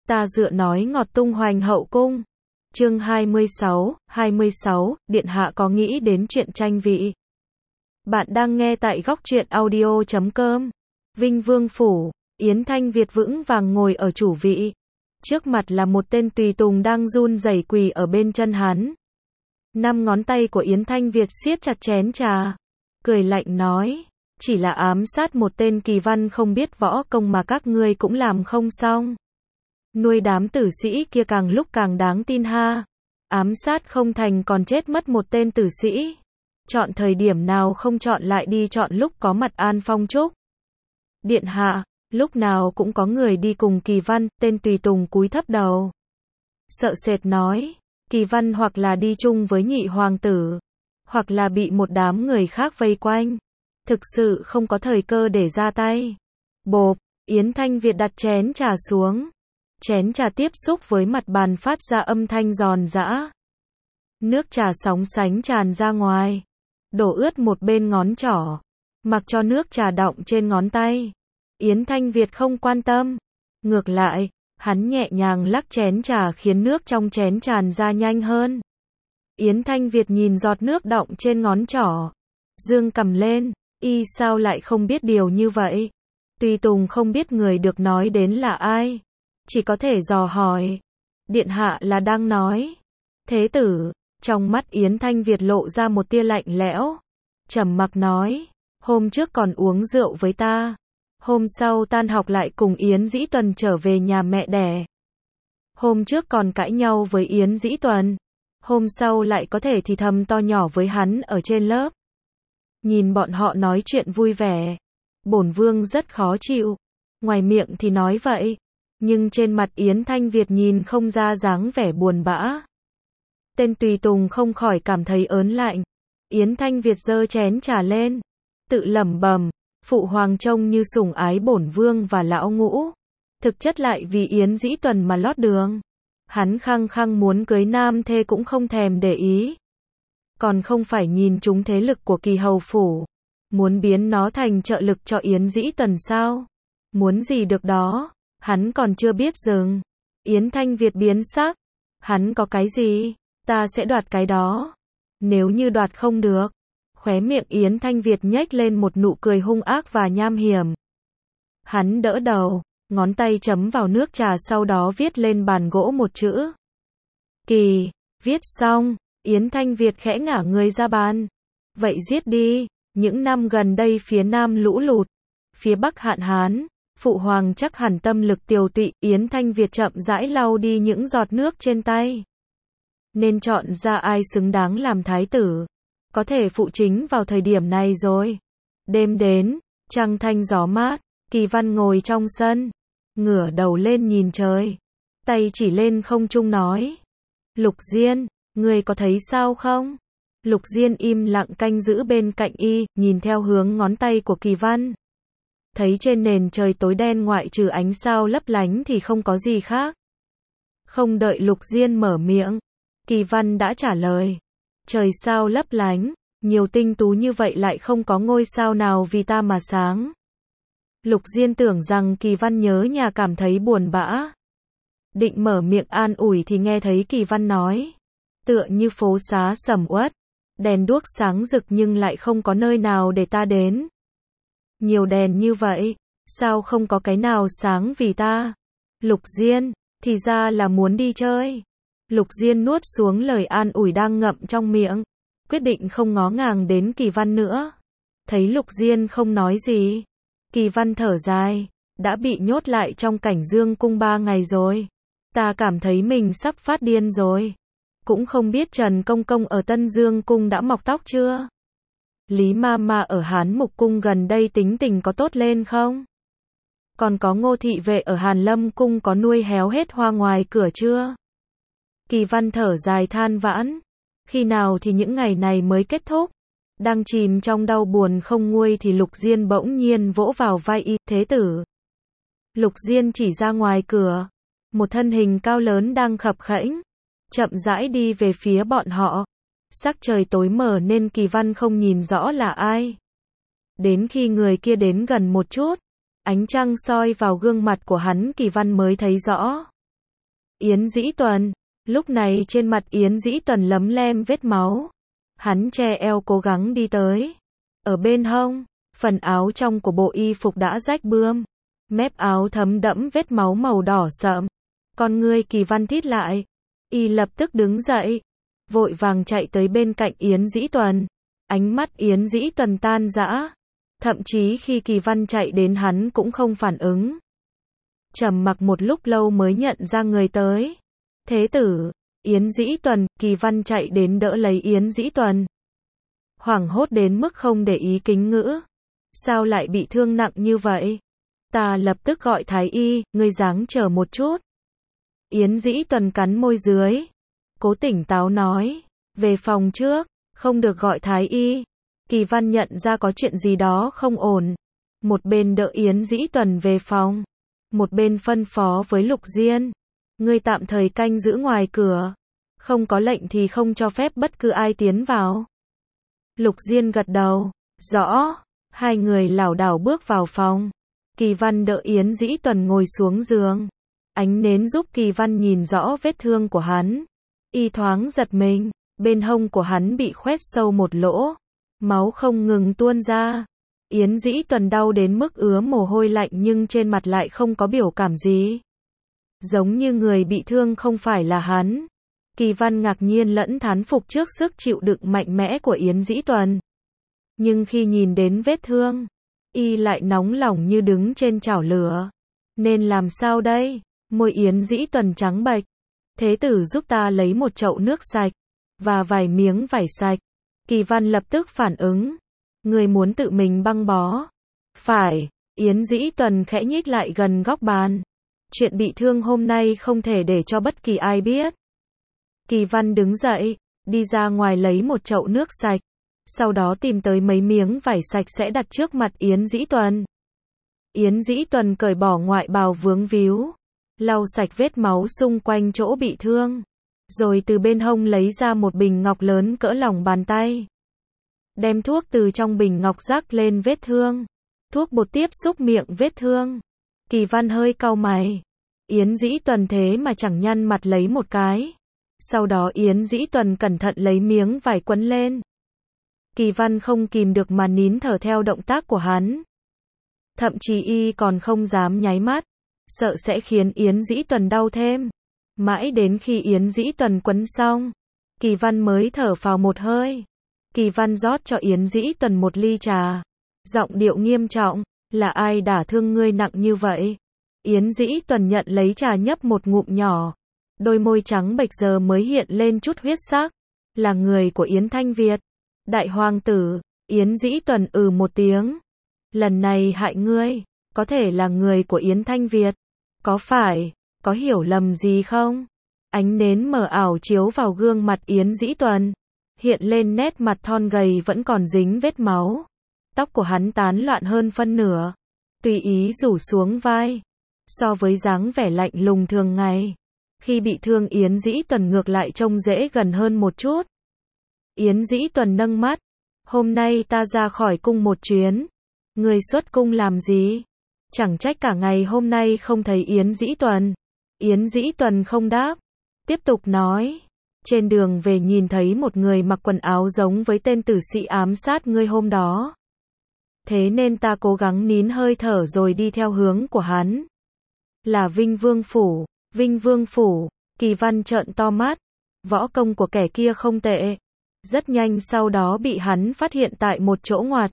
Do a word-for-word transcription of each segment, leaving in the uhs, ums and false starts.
Ta dựa nói ngọt tung hoành hậu cung. Chương hai mươi sáu, hai mươi sáu, Điện hạ có nghĩ đến chuyện tranh vị. Bạn đang nghe tại góc truyện audio chấm com. Vinh Vương Phủ, Yến Thanh Việt vững vàng ngồi ở chủ vị. Trước mặt là một tên tùy tùng đang run rẩy quỳ ở bên chân hắn. Năm ngón tay của Yến Thanh Việt siết chặt chén trà. Cười lạnh nói, chỉ là ám sát một tên kỳ văn không biết võ công mà các ngươi cũng làm không xong. Nuôi đám tử sĩ kia càng lúc càng đáng tin ha. Ám sát không thành còn chết mất một tên tử sĩ. Chọn thời điểm nào không chọn lại đi chọn lúc có mặt An Phong Trúc. Điện hạ, lúc nào cũng có người đi cùng kỳ văn, tên tùy tùng cúi thấp đầu. Sợ sệt nói, kỳ văn hoặc là đi chung với nhị hoàng tử, hoặc là bị một đám người khác vây quanh. Thực sự không có thời cơ để ra tay. Bộp, Yến Thanh Việt đặt chén trà xuống. Chén trà tiếp xúc với mặt bàn phát ra âm thanh giòn giã. Nước trà sóng sánh tràn ra ngoài. Đổ ướt một bên ngón trỏ. Mặc cho nước trà đọng trên ngón tay. Yến Thanh Việt không quan tâm. Ngược lại, hắn nhẹ nhàng lắc chén trà khiến nước trong chén tràn ra nhanh hơn. Yến Thanh Việt nhìn giọt nước đọng trên ngón trỏ. Dương cầm lên, y sao lại không biết điều như vậy? Tùy tùng không biết người được nói đến là ai. Chỉ có thể dò hỏi. Điện hạ là đang nói. Thế tử, trong mắt Yến Thanh Việt lộ ra một tia lạnh lẽo. Trầm mặc nói, hôm trước còn uống rượu với ta. Hôm sau tan học lại cùng Yến Dĩ Tuần trở về nhà mẹ đẻ. Hôm trước còn cãi nhau với Yến Dĩ Tuần. Hôm sau lại có thể thì thầm to nhỏ với hắn ở trên lớp. Nhìn bọn họ nói chuyện vui vẻ. Bổn vương rất khó chịu. Ngoài miệng thì nói vậy. Nhưng trên mặt Yến Thanh Việt nhìn không ra dáng vẻ buồn bã. Tên tùy tùng không khỏi cảm thấy ớn lạnh. Yến Thanh Việt giơ chén trà lên. Tự lẩm bẩm, phụ hoàng trông như sủng ái bổn vương và lão ngũ. Thực chất lại vì Yến Dĩ Tuần mà lót đường. Hắn khăng khăng muốn cưới nam thê cũng không thèm để ý. Còn không phải nhìn chúng thế lực của Kỳ Hầu Phủ. Muốn biến nó thành trợ lực cho Yến Dĩ Tuần sao? Muốn gì được đó? Hắn còn chưa biết dừng. Yến Thanh Việt biến sắc. Hắn có cái gì? Ta sẽ đoạt cái đó. Nếu như đoạt không được. Khóe miệng Yến Thanh Việt nhếch lên một nụ cười hung ác và nham hiểm. Hắn đỡ đầu, ngón tay chấm vào nước trà sau đó viết lên bàn gỗ một chữ. Kỳ, viết xong, Yến Thanh Việt khẽ ngả người ra bàn. Vậy giết đi, những năm gần đây phía Nam lũ lụt, phía Bắc hạn hán. Phụ hoàng chắc hẳn tâm lực tiều tụy, Yến Thanh Việt chậm rãi lau đi những giọt nước trên tay. Nên chọn ra ai xứng đáng làm thái tử. Có thể phụ chính vào thời điểm này rồi. Đêm đến, trăng thanh gió mát, Kỳ văn ngồi trong sân. Ngửa đầu lên nhìn trời. Tay chỉ lên không trung nói. Lục Diên, ngươi có thấy sao không? Lục Diên im lặng canh giữ bên cạnh y, nhìn theo hướng ngón tay của Kỳ văn. Thấy trên nền trời tối đen ngoại trừ ánh sao lấp lánh thì không có gì khác. Không đợi Lục Diên mở miệng, Kỳ văn đã trả lời. Trời sao lấp lánh, nhiều tinh tú như vậy lại không có ngôi sao nào vì ta mà sáng. Lục Diên tưởng rằng Kỳ văn nhớ nhà cảm thấy buồn bã. Định mở miệng an ủi thì nghe thấy Kỳ văn nói. Tựa như phố xá sầm uất, đèn đuốc sáng rực nhưng lại không có nơi nào để ta đến. Nhiều đèn như vậy, sao không có cái nào sáng vì ta? Lục Diên, thì ra là muốn đi chơi. Lục Diên nuốt xuống lời an ủi đang ngậm trong miệng, quyết định không ngó ngàng đến Kỳ văn nữa. Thấy Lục Diên không nói gì, Kỳ văn thở dài, đã bị nhốt lại trong Cảnh Dương cung ba ngày rồi. Ta cảm thấy mình sắp phát điên rồi. Cũng không biết Trần Công Công ở Tân Dương cung đã mọc tóc chưa? Lý ma ma ở Hán Mục cung gần đây tính tình có tốt lên không? Còn có Ngô thị vệ ở Hàn Lâm cung có nuôi héo hết hoa ngoài cửa chưa? Kỳ văn thở dài than vãn. Khi nào thì những ngày này mới kết thúc? Đang chìm trong đau buồn không nguôi thì Lục Diên bỗng nhiên vỗ vào vai y, thế tử. Lục Diên chỉ ra ngoài cửa. Một thân hình cao lớn đang khập khẽnh, chậm rãi đi về phía bọn họ. Sắc trời tối mờ nên Kỳ văn không nhìn rõ là ai. Đến khi người kia đến gần một chút, ánh trăng soi vào gương mặt của hắn Kỳ văn mới thấy rõ. Yến Dĩ Tuần. Lúc này trên mặt Yến Dĩ Tuần lấm lem vết máu. Hắn che eo cố gắng đi tới. Ở bên hông, phần áo trong của bộ y phục đã rách bươm. Mép áo thấm đẫm vết máu màu đỏ sậm. Con ngươi Kỳ Văn thít lại. Y lập tức đứng dậy. Vội vàng chạy tới bên cạnh Yến Dĩ Tuần. Ánh mắt Yến Dĩ Tuần tan rã. Thậm chí khi Kỳ Văn chạy đến hắn cũng không phản ứng. Trầm mặc một lúc lâu mới nhận ra người tới. Thế tử, Yến Dĩ Tuần. Kỳ Văn chạy đến đỡ lấy Yến Dĩ Tuần. Hoảng hốt đến mức không để ý kính ngữ. Sao lại bị thương nặng như vậy? Ta lập tức gọi thái y, ngươi dáng chờ một chút. Yến Dĩ Tuần cắn môi dưới. Cố tỉnh táo nói. Về phòng trước, không được gọi thái y. Kỳ Văn nhận ra có chuyện gì đó không ổn. Một bên đỡ Yến Dĩ Tuần về phòng. Một bên phân phó với Lục Diên. Ngươi tạm thời canh giữ ngoài cửa. Không có lệnh thì không cho phép bất cứ ai tiến vào. Lục Diên gật đầu. Rõ. Hai người lảo đảo bước vào phòng. Kỳ Văn đỡ Yến Dĩ Tuần ngồi xuống giường. Ánh nến giúp Kỳ Văn nhìn rõ vết thương của hắn. Y thoáng giật mình. Bên hông của hắn bị khoét sâu một lỗ. Máu không ngừng tuôn ra. Yến Dĩ Tuần đau đến mức ứa mồ hôi lạnh nhưng trên mặt lại không có biểu cảm gì. Giống như người bị thương không phải là hắn. Kỳ Văn ngạc nhiên lẫn thán phục trước sức chịu đựng mạnh mẽ của Yến Dĩ Tuần. Nhưng khi nhìn đến vết thương, y lại nóng lòng như đứng trên chảo lửa. Nên làm sao đây? Môi Yến Dĩ Tuần trắng bệch. Thế tử giúp ta lấy một chậu nước sạch và vài miếng vải sạch. Kỳ Văn lập tức phản ứng. Người muốn tự mình băng bó. Phải. Yến Dĩ Tuần khẽ nhích lại gần góc bàn. Chuyện bị thương hôm nay không thể để cho bất kỳ ai biết. Kỳ Văn đứng dậy, đi ra ngoài lấy một chậu nước sạch. Sau đó tìm tới mấy miếng vải sạch sẽ đặt trước mặt Yến Dĩ Tuần. Yến Dĩ Tuần cởi bỏ ngoại bào vướng víu. Lau sạch vết máu xung quanh chỗ bị thương. Rồi từ bên hông lấy ra một bình ngọc lớn cỡ lòng bàn tay. Đem thuốc từ trong bình ngọc rắc lên vết thương. Thuốc bột tiếp xúc miệng vết thương. Kỳ Văn hơi cau mày. Yến Dĩ Tuần thế mà chẳng nhăn mặt lấy một cái. Sau đó Yến Dĩ Tuần cẩn thận lấy miếng vải quấn lên. Kỳ Văn không kìm được mà nín thở theo động tác của hắn. Thậm chí y còn không dám nháy mắt. Sợ sẽ khiến Yến Dĩ Tuần đau thêm. Mãi đến khi Yến Dĩ Tuần quấn xong, Kỳ Văn mới thở phào một hơi. Kỳ Văn rót cho Yến Dĩ Tuần một ly trà. Giọng điệu nghiêm trọng. Là ai đả thương ngươi nặng như vậy? Yến Dĩ Tuần nhận lấy trà nhấp một ngụm nhỏ. Đôi môi trắng bệch giờ mới hiện lên chút huyết sắc. Là người của Yến Thanh Việt. Đại hoàng tử. Yến Dĩ Tuần ừ một tiếng. Lần này hại ngươi. Có thể là người của Yến Thanh Việt. Có phải? Có hiểu lầm gì không? Ánh nến mờ ảo chiếu vào gương mặt Yến Dĩ Tuần. Hiện lên nét mặt thon gầy vẫn còn dính vết máu. Tóc của hắn tán loạn hơn phân nửa. Tùy ý rủ xuống vai. So với dáng vẻ lạnh lùng thường ngày. Khi bị thương Yến Dĩ Tuần ngược lại trông dễ gần hơn một chút. Yến Dĩ Tuần nâng mắt. Hôm nay ta ra khỏi cung một chuyến. Người xuất cung làm gì? Chẳng trách cả ngày hôm nay không thấy Yến Dĩ Tuần. Yến Dĩ Tuần không đáp. Tiếp tục nói. Trên đường về nhìn thấy một người mặc quần áo giống với tên tử sĩ ám sát ngươi hôm đó. Thế nên ta cố gắng nín hơi thở rồi đi theo hướng của hắn. Là Vinh Vương Phủ. Vinh Vương Phủ. Kỳ Văn trợn to mắt. Võ công của kẻ kia không tệ. Rất nhanh sau đó bị hắn phát hiện tại một chỗ ngoặt.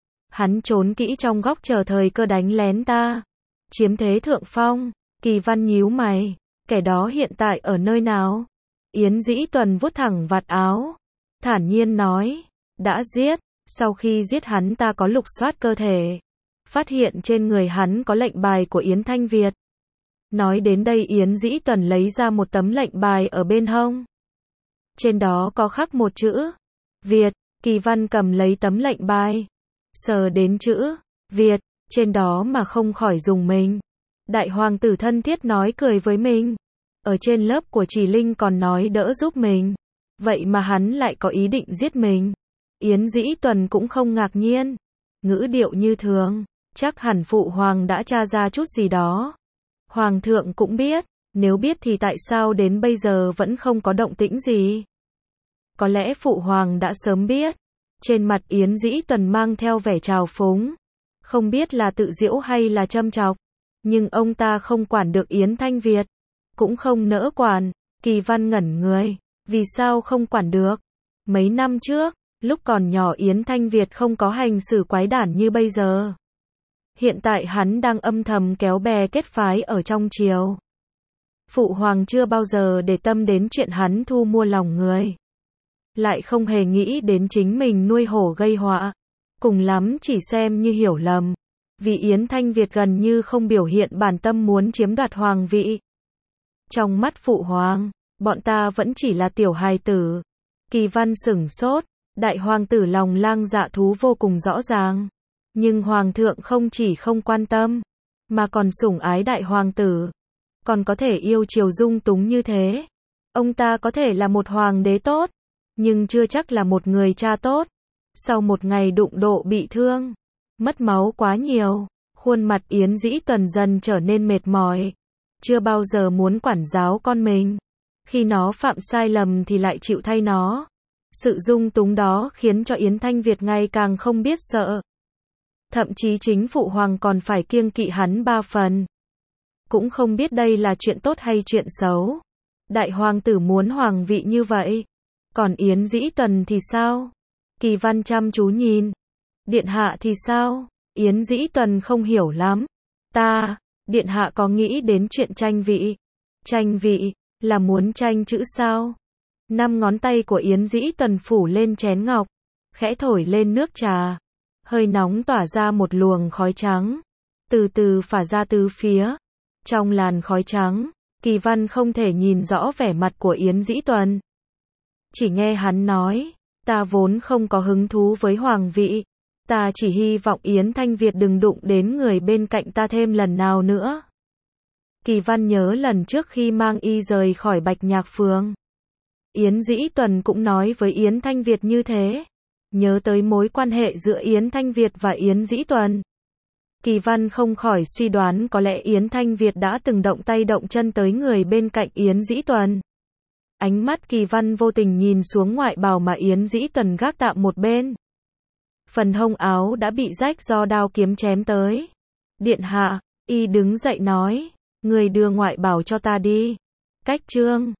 Hắn trốn kỹ trong góc chờ thời cơ đánh lén ta. Chiếm thế thượng phong. Kỳ Văn nhíu mày. Kẻ đó hiện tại ở nơi nào? Yến Dĩ Tuần vuốt thẳng vạt áo. Thản nhiên nói. Đã giết. Sau khi giết hắn ta có lục soát cơ thể. Phát hiện trên người hắn có lệnh bài của Yến Thanh Việt. Nói đến đây Yến Dĩ Tuần lấy ra một tấm lệnh bài ở bên hông. Trên đó có khắc một chữ. Việt. Kỳ Văn cầm lấy tấm lệnh bài. Sờ đến chữ. Việt. Trên đó mà không khỏi rùng mình. Đại hoàng tử thân thiết nói cười với mình. Ở trên lớp của Chỉ Linh còn nói đỡ giúp mình. Vậy mà hắn lại có ý định giết mình. Yến Dĩ Tuần cũng không ngạc nhiên. Ngữ điệu như thường. Chắc hẳn phụ hoàng đã tra ra chút gì đó. Hoàng thượng cũng biết. Nếu biết thì tại sao đến bây giờ vẫn không có động tĩnh gì? Có lẽ Phụ Hoàng đã sớm biết. Trên mặt Yến Dĩ Tuần mang theo vẻ trào phúng. Không biết là tự giễu hay là châm chọc. Nhưng ông ta không quản được Yến Thanh Việt. Cũng không nỡ quản. Kỳ Văn ngẩn người. Vì sao không quản được? Mấy năm trước, lúc còn nhỏ Yến Thanh Việt không có hành xử quái đản như bây giờ. Hiện tại hắn đang âm thầm kéo bè kết phái ở trong triều. Phụ Hoàng chưa bao giờ để tâm đến chuyện hắn thu mua lòng người. Lại không hề nghĩ đến chính mình nuôi hổ gây họa. Cùng lắm chỉ xem như hiểu lầm. Vì Yến Thanh Việt gần như không biểu hiện bản tâm muốn chiếm đoạt hoàng vị. Trong mắt Phụ Hoàng, bọn ta vẫn chỉ là tiểu hài tử. Kỳ Văn sửng sốt. Đại hoàng tử lòng lang dạ thú vô cùng rõ ràng. Nhưng Hoàng thượng không chỉ không quan tâm, mà còn sủng ái đại hoàng tử. Còn có thể yêu chiều dung túng như thế. Ông ta có thể là một hoàng đế tốt, nhưng chưa chắc là một người cha tốt. Sau một ngày đụng độ bị thương, mất máu quá nhiều, khuôn mặt Yến Dĩ Tuần dần trở nên mệt mỏi. Chưa bao giờ muốn quản giáo con mình. Khi nó phạm sai lầm thì lại chịu thay nó. Sự dung túng đó khiến cho Yến Thanh Việt ngày càng không biết sợ. Thậm chí chính Phụ Hoàng còn phải kiêng kỵ hắn ba phần. Cũng không biết đây là chuyện tốt hay chuyện xấu. Đại hoàng tử muốn hoàng vị như vậy. Còn Yến Dĩ Tuần thì sao? Kỳ Văn chăm chú nhìn. Điện hạ thì sao? Yến Dĩ Tuần không hiểu lắm. Ta, điện hạ có nghĩ đến chuyện tranh vị? Tranh vị, là muốn tranh chữ sao? Năm ngón tay của Yến Dĩ Tuần phủ lên chén ngọc, khẽ thổi lên nước trà. Hơi nóng tỏa ra một luồng khói trắng, từ từ phả ra tứ phía. Trong làn khói trắng, Kỳ Văn không thể nhìn rõ vẻ mặt của Yến Dĩ Tuần. Chỉ nghe hắn nói, ta vốn không có hứng thú với hoàng vị. Ta chỉ hy vọng Yến Thanh Việt đừng đụng đến người bên cạnh ta thêm lần nào nữa. Kỳ Văn nhớ lần trước khi mang y rời khỏi Bạch Nhạc Phường. Yến Dĩ Tuần cũng nói với Yến Thanh Việt như thế. Nhớ tới mối quan hệ giữa Yến Thanh Việt và Yến Dĩ Tuần. Kỳ Văn không khỏi suy đoán có lẽ Yến Thanh Việt đã từng động tay động chân tới người bên cạnh Yến Dĩ Tuần. Ánh mắt Kỳ Văn vô tình nhìn xuống ngoại bào mà Yến Dĩ Tuần gác tạm một bên. Phần hông áo đã bị rách do đao kiếm chém tới. Điện hạ, y đứng dậy nói, người đưa ngoại bào cho ta đi. Cách trương.